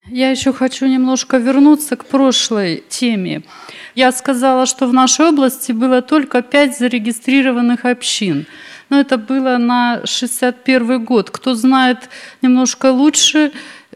Я еще хочу немножко вернуться к прошлой теме. Я сказала, что в нашей области было только 5 зарегистрированных общин. Но это было на 61 год. Кто знает немножко лучше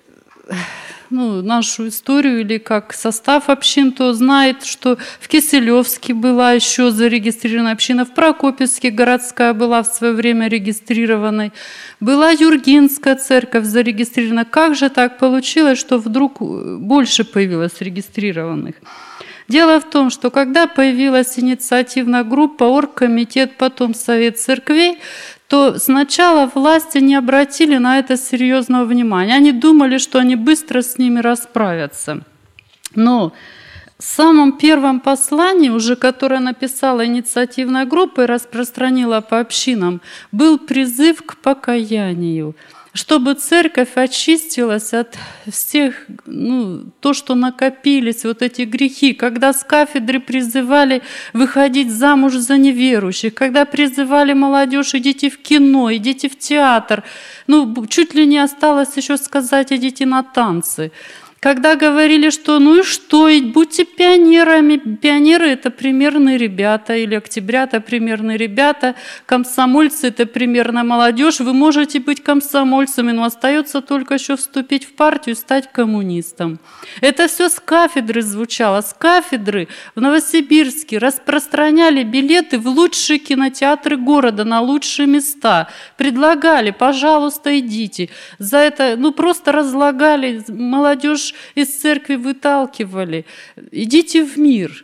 нашу историю или как состав общин, то знает, что в Киселевске была еще зарегистрирована община, в Прокопьевске городская была в свое время регистрированной, была Юргинская церковь зарегистрирована. Как же так получилось, что вдруг больше появилось регистрированных? Дело в том, что когда появилась инициативная группа, оргкомитет, потом Совет церквей, то сначала власти не обратили на это серьезного внимания. Они думали, что они быстро с ними расправятся. Но в самом первом послании, уже которое написала инициативная группа и распространила по общинам, был призыв к покаянию, чтобы церковь очистилась от всех, то, что накопились, вот эти грехи, когда с кафедры призывали выходить замуж за неверующих, когда призывали молодежь, идите в кино, идите в театр, чуть ли не осталось еще сказать, идите на танцы. Когда говорили, что и что, и будьте пионерами. Пионеры – это примерные ребята, или октябрята – это примерные ребята, комсомольцы – это примерная молодежь. Вы можете быть комсомольцами, но остается только еще вступить в партию и стать коммунистом. Это все с кафедры звучало. С кафедры в Новосибирске распространяли билеты в лучшие кинотеатры города, на лучшие места. Предлагали, пожалуйста, идите. За это просто разлагали молодежь, из церкви выталкивали. Идите в мир.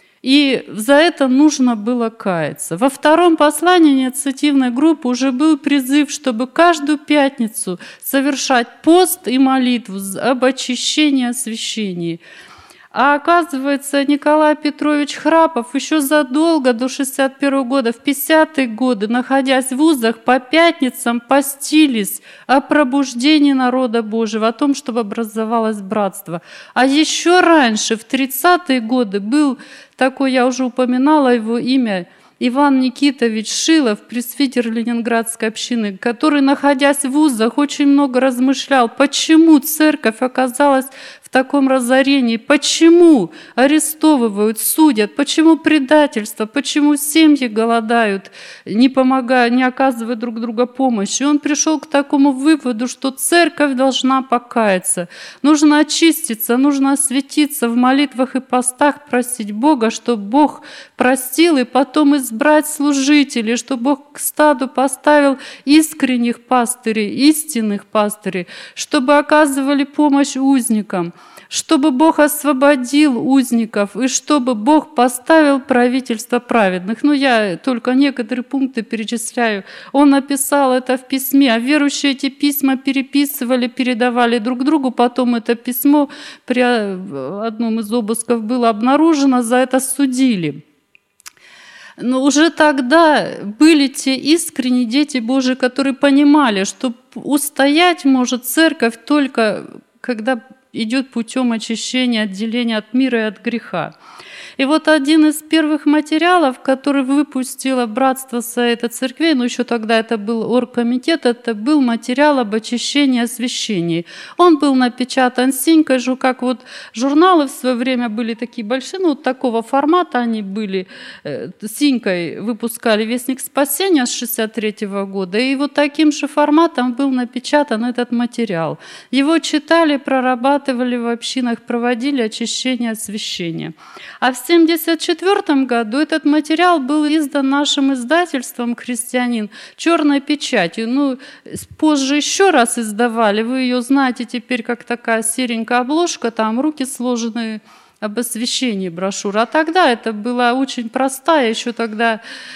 И за это нужно было каяться. Во втором послании инициативной группы уже был призыв, чтобы каждую пятницу совершать пост и молитву об очищении, освящении. А оказывается, Николай Петрович Храпов еще задолго до 61 года, в 50-е годы, находясь в вузах, по пятницам постились о пробуждении народа Божьего, о том, чтобы образовалось братство. А еще раньше, в 30-е годы, был такой, я уже упоминала его имя, Иван Никитович Шилов, пресвитер Ленинградской общины, который, находясь в вузах, очень много размышлял, почему церковь оказалась в таком разорении, почему арестовывают, судят, почему предательство, почему семьи голодают, не помогают, не оказывают друг другу помощи. И он пришел к такому выводу, что церковь должна покаяться, нужно очиститься, нужно осветиться в молитвах и постах, просить Бога, чтобы Бог простил и потом избрать служителей, чтобы Бог к стаду поставил искренних пастырей, истинных пастырей, чтобы оказывали помощь узникам, чтобы Бог освободил узников и чтобы Бог поставил правительство праведных. Я только некоторые пункты перечисляю. Он написал это в письме, а верующие эти письма переписывали, передавали друг другу. Потом это письмо при одном из обысков было обнаружено, за это судили. Но уже тогда были те искренние дети Божии, которые понимали, что устоять может церковь только когда идет путем очищения, отделения от мира и от греха. И вот один из первых материалов, который выпустило Братство Совета Церквей, еще тогда это был оргкомитет, это был материал об очищении и освящении. Он был напечатан синькой же, как журналы в свое время были такие большие, такого формата они были, синькой выпускали «Вестник спасения» с 63 года, и таким же форматом был напечатан этот материал. Его читали, прорабатывали в общинах, проводили очищение, освящение. А в 1974 году этот материал был издан нашим издательством «Христианин» черной печатью. Позже еще раз издавали, вы ее знаете теперь, как такая серенькая обложка, там руки сложены об освящении брошюра. А тогда это была очень простая, еще тогда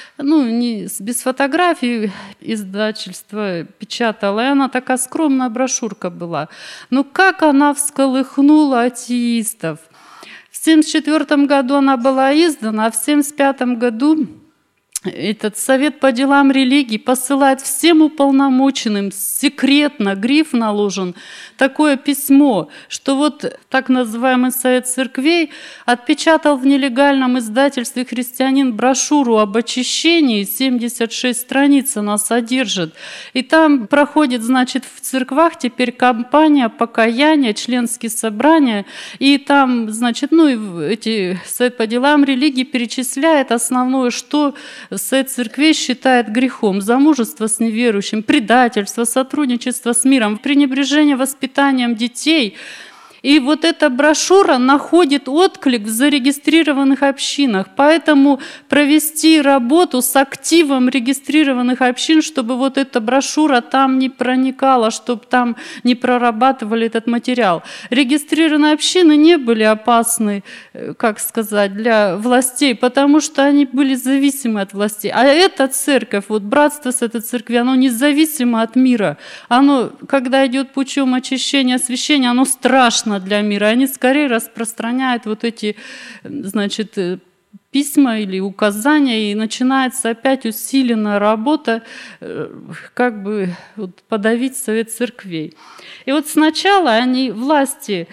без фотографий издательство печатало, и она такая скромная брошюрка была. Но как она всколыхнула атеистов! В 1974 году она была издана, а в 1975 году этот Совет по делам религии посылает всем уполномоченным секретно, гриф наложен, такое письмо, что вот так называемый Совет церквей отпечатал в нелегальном издательстве «Христианин» брошюру об очищении, 76 страниц она содержит. И там проходит, значит, в церквах теперь кампания покаяния, членские собрания, и там, значит, эти Совет по делам религии перечисляет основное, что Совет церквей считает грехом: замужество с неверующим, предательство, сотрудничество с миром, пренебрежение воспитанием детей. И вот эта брошюра находит отклик в зарегистрированных общинах. Поэтому провести работу с активом регистрированных общин, чтобы вот эта брошюра там не проникала, чтобы там не прорабатывали этот материал. Регистрированные общины не были опасны, как сказать, для властей, потому что они были зависимы от властей. А эта церковь, вот братство с этой церкви, оно независимо от мира. Оно, когда идет путем очищения, освящения, оно страшно для мира. Они скорее распространяют вот эти, значит, письма или указания, и начинается опять усиленная работа, как бы вот подавить Совет церквей. И вот сначала они, власти,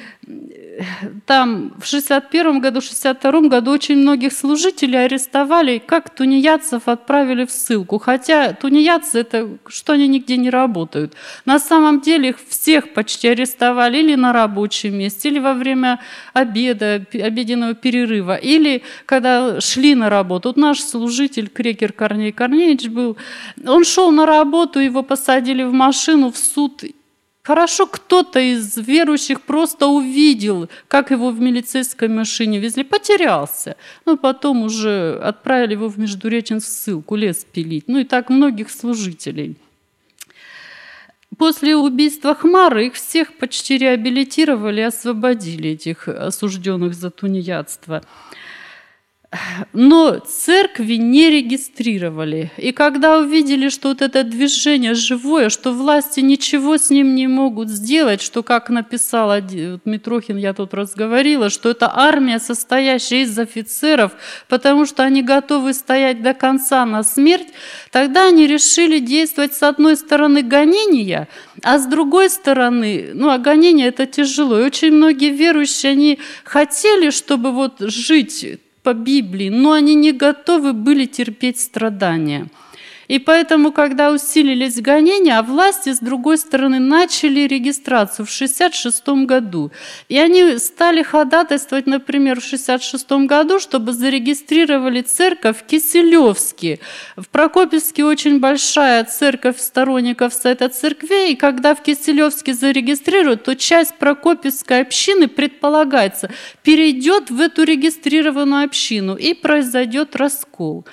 там в 61 году, 62 году очень многих служителей арестовали, как тунеядцев отправили в ссылку. Хотя тунеядцы, это что они нигде не работают. На самом деле их всех почти арестовали или на рабочем месте, или во время обеда, обеденного перерыва, или когда шли на работу. Вот наш служитель, Крекер Корней Корнеевич был, он шел на работу, его посадили в машину, в суд. Хорошо, кто-то из верующих просто увидел, как его в милицейской машине везли, потерялся. Потом уже отправили его в Междуреченск в ссылку, лес пилить. И так многих служителей. После убийства Хмары их всех почти реабилитировали и освободили, этих осужденных за тунеядство. Но церкви не регистрировали. И когда увидели, что вот это движение живое, что власти ничего с ним не могут сделать, что, как написал Митрохин, я тут разговорила, что это армия, состоящая из офицеров, потому что они готовы стоять до конца на смерть, тогда они решили действовать с одной стороны гонения, а с другой стороны, а гонение это тяжело. И очень многие верующие, они хотели, чтобы вот жить по Библии, но они не готовы были терпеть страдания. И поэтому, когда усилились гонения, а власти, с другой стороны, начали регистрацию в 1966 году. И они стали ходатайствовать, например, в 1966 году, чтобы зарегистрировали церковь в Киселевске. В Прокопьевске очень большая церковь сторонников Совета церквей, и когда в Киселевске зарегистрируют, то часть Прокопьевской общины, предполагается, перейдет в эту регистрированную общину, и произойдет раскол.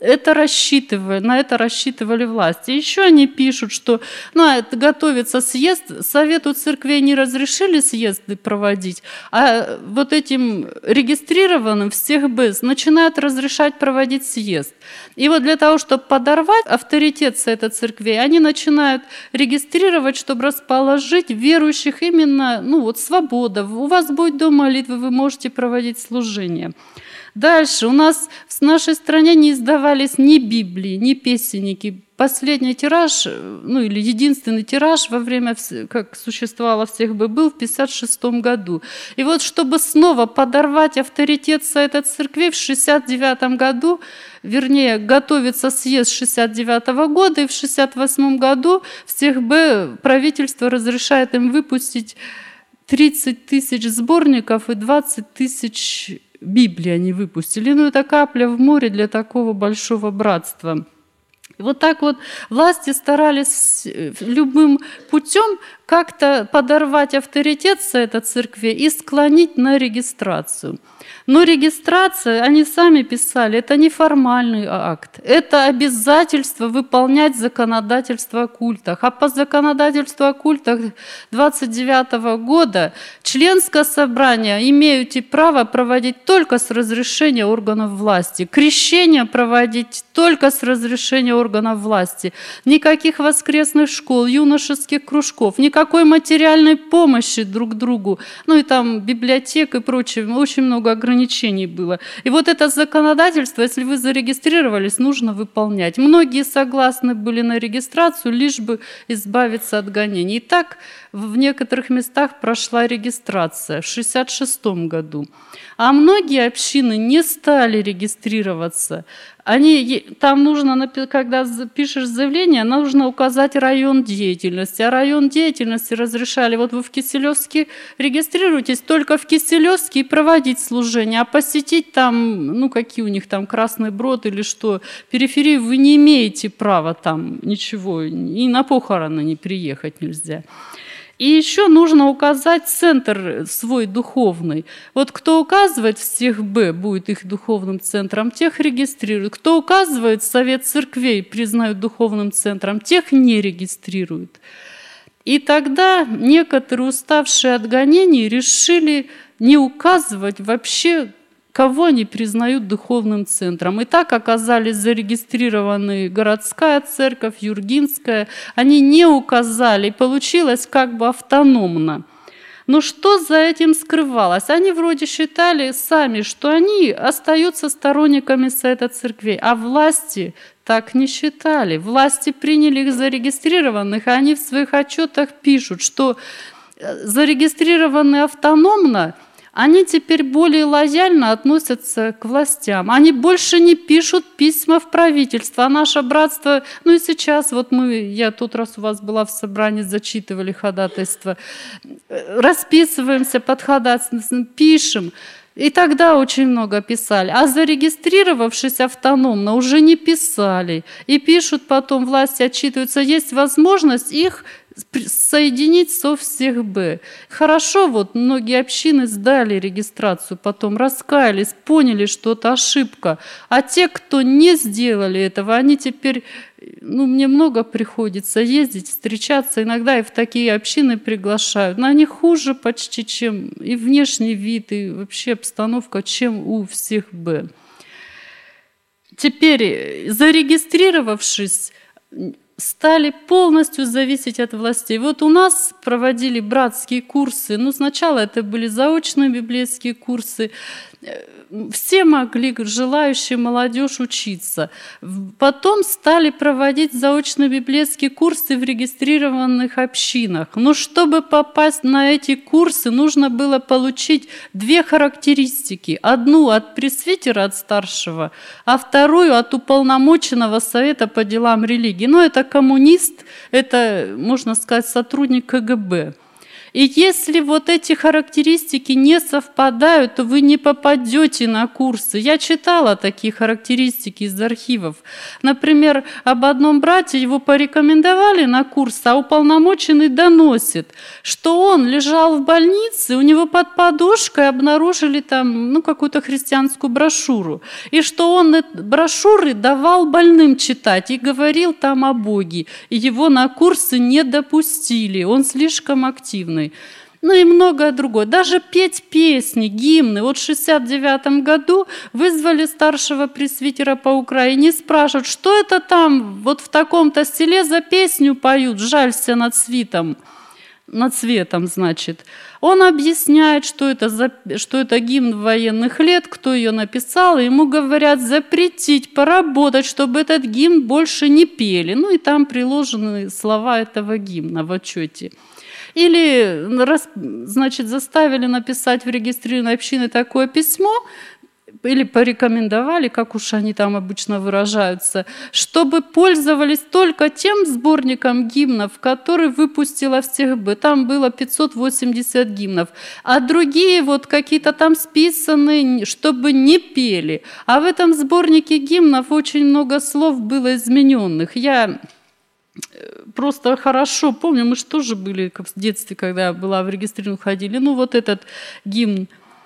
На это рассчитывали власти. Еще они пишут, что готовится съезд, Совету церквей не разрешили съезды проводить, а вот этим регистрированным всех БЭС начинают разрешать проводить съезд. И вот для того, чтобы подорвать авторитет Совета церквей, они начинают регистрировать, чтобы расположить верующих именно, свобода. У вас будет дом молитвы, вы можете проводить служение. Дальше у нас в нашей стране не издавались ни Библии, ни песенники. Последний тираж, или единственный тираж во время, как существовало всех бы, был в 1956 году. И вот чтобы снова подорвать авторитет Совета церквей в 1969 году, готовится съезд 1969 года, и в 1968 году всех бы правительство разрешает им выпустить 30 тысяч сборников и 20 тысяч Библии они выпустили. Это капля в море для такого большого братства. И вот так вот власти старались любым путем как-то подорвать авторитет Совета церкви и склонить на регистрацию. Но регистрация, они сами писали, это не формальный акт, это обязательство выполнять законодательство о культах. А по законодательству о культах 1929 года членское собрание имеете право проводить только с разрешения органов власти, крещение проводить только с разрешения органов власти, никаких воскресных школ, юношеских кружков, никаких никакой материальной помощи друг другу. Ну и там библиотека и прочее, очень много ограничений было. И вот это законодательство, если вы зарегистрировались, нужно выполнять. Многие согласны были на регистрацию, лишь бы избавиться от гонений. И так в некоторых местах прошла регистрация в 1966 году. А многие общины не стали регистрироваться. Там нужно, когда пишешь заявление, нужно указать район деятельности. А район деятельности разрешали, вот вы в Киселевске регистрируетесь, только в Киселевске и проводить служение, а посетить там, какие у них там, Красный Брод или что, периферию, вы не имеете права там ничего, и на похороны не приехать нельзя. И еще нужно указать центр свой духовный. Вот кто указывает в всех Б, будет их духовным центром, тех регистрируют. Кто указывает Совет церквей, признают духовным центром, тех не регистрируют. И тогда некоторые, уставшие от гонений, решили не указывать вообще, кого они признают духовным центром. И так оказались зарегистрированы городская церковь, Юргинская. Они не указали, получилось как бы автономно. Но что за этим скрывалось? Они вроде считали сами, что они остаются сторонниками Совета церквей, а власти так не считали. Власти приняли их зарегистрированных, и они в своих отчетах пишут, что зарегистрированные автономно, они теперь более лояльно относятся к властям. Они больше не пишут письма в правительство. А наше братство, и сейчас, я тот раз у вас была в собрании, зачитывали ходатайство, расписываемся под ходатайством, пишем. И тогда очень много писали. А зарегистрировавшись автономно, уже не писали. И пишут потом, власти отчитываются, есть возможность их соединить со всех Б. Хорошо, многие общины сдали регистрацию, потом раскаялись, поняли, что это ошибка. А те, кто не сделали этого, они теперь, мне много приходится ездить, встречаться, иногда и в такие общины приглашают. Но они хуже почти, чем и внешний вид, и вообще обстановка, чем у всех Б. Теперь, зарегистрировавшись, стали полностью зависеть от властей. Вот у нас проводили братские курсы. Сначала это были заочные библейские курсы. Все могли, желающие молодежь, учиться. Потом стали проводить заочные библейские курсы в регистрированных общинах. Но чтобы попасть на эти курсы, нужно было получить 2 характеристики. Одну от пресвитера, от старшего, а вторую от уполномоченного совета по делам религии. Это коммунист, это, можно сказать, сотрудник КГБ. И если эти характеристики не совпадают, то вы не попадете на курсы. Я читала такие характеристики из архивов. Например, об одном брате, его порекомендовали на курс, а уполномоченный доносит, что он лежал в больнице, у него под подушкой обнаружили там какую-то христианскую брошюру, и что он брошюры давал больным читать и говорил там о Боге. И его на курсы не допустили, он слишком активный. И многое другое. Даже петь песни, гимны. В 1969 году вызвали старшего пресвитера по Украине и спрашивают, что это там в таком-то селе за песню поют, жалься над цветом. Над цветом, значит. Он объясняет, что это гимн военных лет, кто ее написал, и ему говорят запретить, поработать, чтобы этот гимн больше не пели. И там приложены слова этого гимна в отчете. Или, заставили написать в регистрированной общине такое письмо, или порекомендовали, как уж они там обычно выражаются, чтобы пользовались только тем сборником гимнов, который выпустила всех Б. Там было 580 гимнов. А другие какие-то там списанные, чтобы не пели. А в этом сборнике гимнов очень много слов было измененных. Я просто хорошо помню, мы же тоже были как в детстве, когда я была в регистрированном, ходили. Этот гимн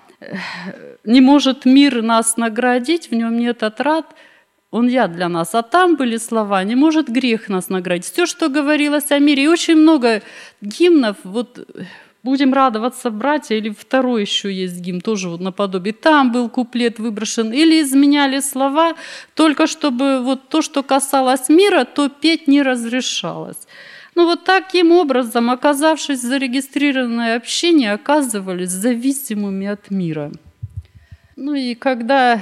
«Не может мир нас наградить, в нем нет отрад, он яд для нас». А там были слова «Не может грех нас наградить». Все, что говорилось о мире. И очень много гимнов, «Будем радоваться, братья», или второй еще есть гимн, тоже наподобие. Там был куплет выброшен. Или изменяли слова, только чтобы то, что касалось мира, то петь не разрешалось. Ну вот таким образом, оказавшись в зарегистрированной общине, оказывались зависимыми от мира. Ну и когда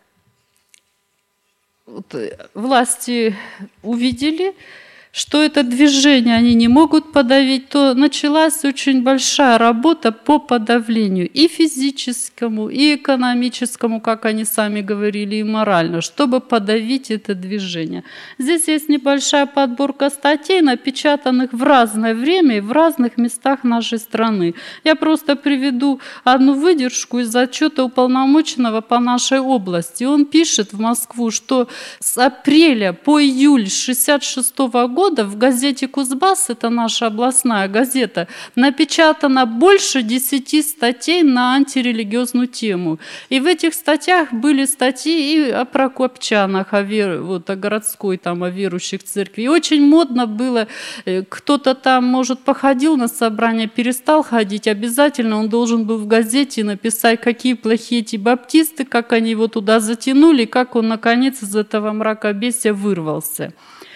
власти увидели, что это движение они не могут подавить, то началась очень большая работа по подавлению и физическому, и экономическому, как они сами говорили, и морально, чтобы подавить это движение. Здесь есть небольшая подборка статей, напечатанных в разное время и в разных местах нашей страны. Я просто приведу одну выдержку из отчета уполномоченного по нашей области. Он пишет в Москву, что с апреля по июль 1966 года в газете «Кузбасс», это наша областная газета, напечатано больше 10 статей на антирелигиозную тему. И в этих статьях были статьи и о прокопчанах, о городской, о верующих церкви. И очень модно было, кто-то там, может, походил на собрание, перестал ходить, обязательно он должен был в газете написать, какие плохие эти баптисты, как они его туда затянули, как он, наконец, из этого мракобесия вырвался.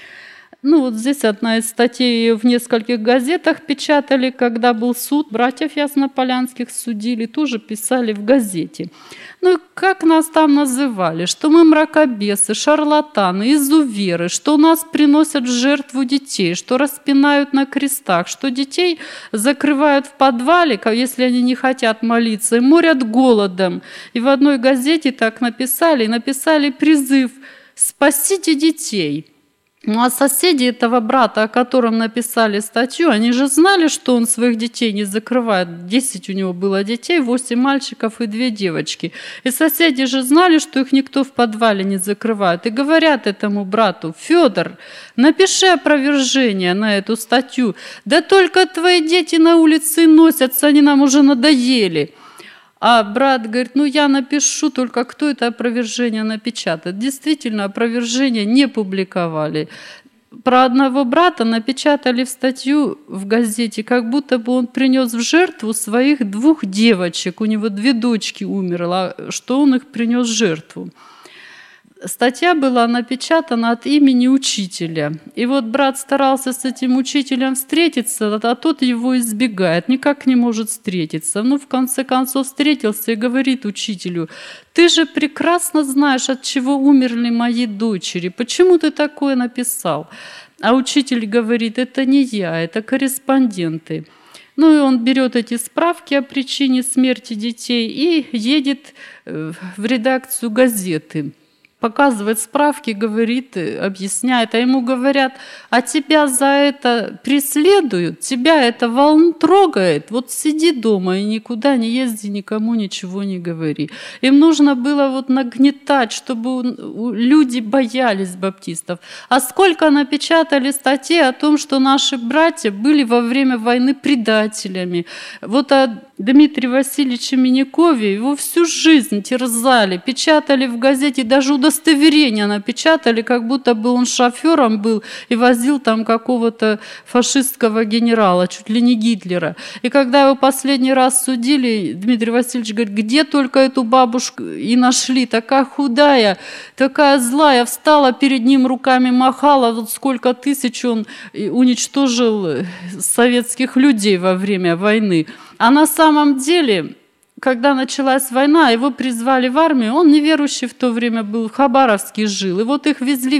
Ну вот здесь одна из статей в нескольких газетах печатали, когда был суд, братьев Яснополянских судили, тоже писали в газете. Ну и как нас там называли, что мы мракобесы, шарлатаны, изуверы, что у нас приносят в жертву детей, что распинают на крестах, что детей закрывают в подвале, если они не хотят молиться, и морят голодом. И в одной газете так написали призыв «Спасите детей». Ну а соседи этого брата, о котором написали статью, они же знали, что он своих детей не закрывает. 10 у него было детей, 8 мальчиков и 2 девочки. И соседи же знали, что их никто в подвале не закрывает. И говорят этому брату: «Федор, напиши опровержение на эту статью. Да только твои дети на улице носятся, они нам уже надоели». А брат говорит: ну я напишу, только кто это опровержение напечатает? Действительно, опровержение не публиковали. Про одного брата напечатали в статью в газете, как будто бы он принес в жертву своих 2 девочек. У него 2 дочки умерло, что он их принес в жертву. Статья была напечатана от имени учителя. И вот брат старался с этим учителем встретиться, а тот его избегает, никак не может встретиться. Ну, в конце концов, встретился и говорит учителю: «Ты же прекрасно знаешь, от чего умерли мои дочери. Почему ты такое написал?» А учитель говорит: «Это не я, это корреспонденты». Ну и он берет эти справки о причине смерти детей и едет в редакцию газеты. Показывает справки, говорит, объясняет, а ему говорят: а тебя за это преследуют, тебя это трогает, вот сиди дома и никуда не езди, никому ничего не говори. Им нужно было вот нагнетать, чтобы люди боялись баптистов. А сколько напечатали статей о том, что наши братья были во время войны предателями. Вот о Дмитрии Васильевиче Минякове его всю жизнь терзали, печатали в газете, даже удостоверение напечатали, как будто бы он шофером был и возил там какого-то фашистского генерала, чуть ли не Гитлера. И когда его последний раз судили, Дмитрий Васильевич говорит: где только эту бабушку и нашли, такая худая, такая злая, встала перед ним, руками махала, вот сколько тысяч он уничтожил советских людей во время войны. А на самом деле, когда началась война, его призвали в армию, он неверующий в то время был, в Хабаровске жил. И вот их везли,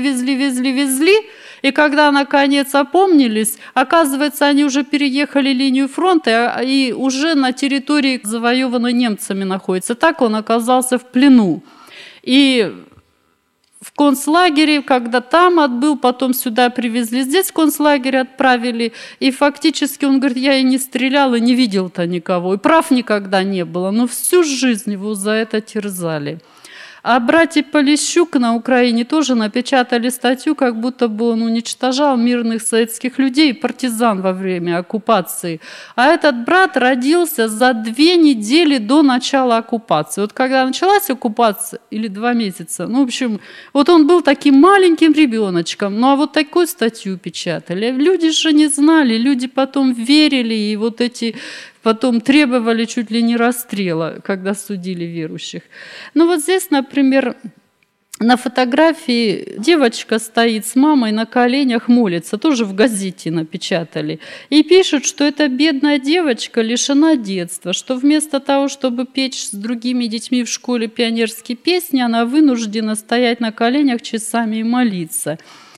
и когда наконец опомнились, оказывается, они уже переехали линию фронта и уже на территории, завоеванной немцами, находятся. Так он оказался в плену. И в концлагере, когда там отбыл, потом сюда привезли, здесь в концлагерь отправили, и фактически он говорит: я и не стрелял, и не видел-то никого, и прав никогда не было, но всю жизнь его за это терзали. А братья Полищук на Украине тоже напечатали статью, как будто бы он уничтожал мирных советских людей, партизан во время оккупации. А этот брат родился за 2 недели до начала оккупации. Вот когда началась оккупация, или 2 месяца, ну, в общем, вот он был таким маленьким ребеночком, ну, а вот такую статью печатали. Люди же не знали, люди потом верили, и вот эти... Потом требовали чуть ли не расстрела, когда судили верующих. Ну вот здесь, например, на фотографии девочка стоит с мамой на коленях, молится, тоже в газете напечатали. И пишут, что эта бедная девочка лишена детства, что вместо того, чтобы петь с другими детьми в школе пионерские песни, она вынуждена стоять на коленях часами и молиться.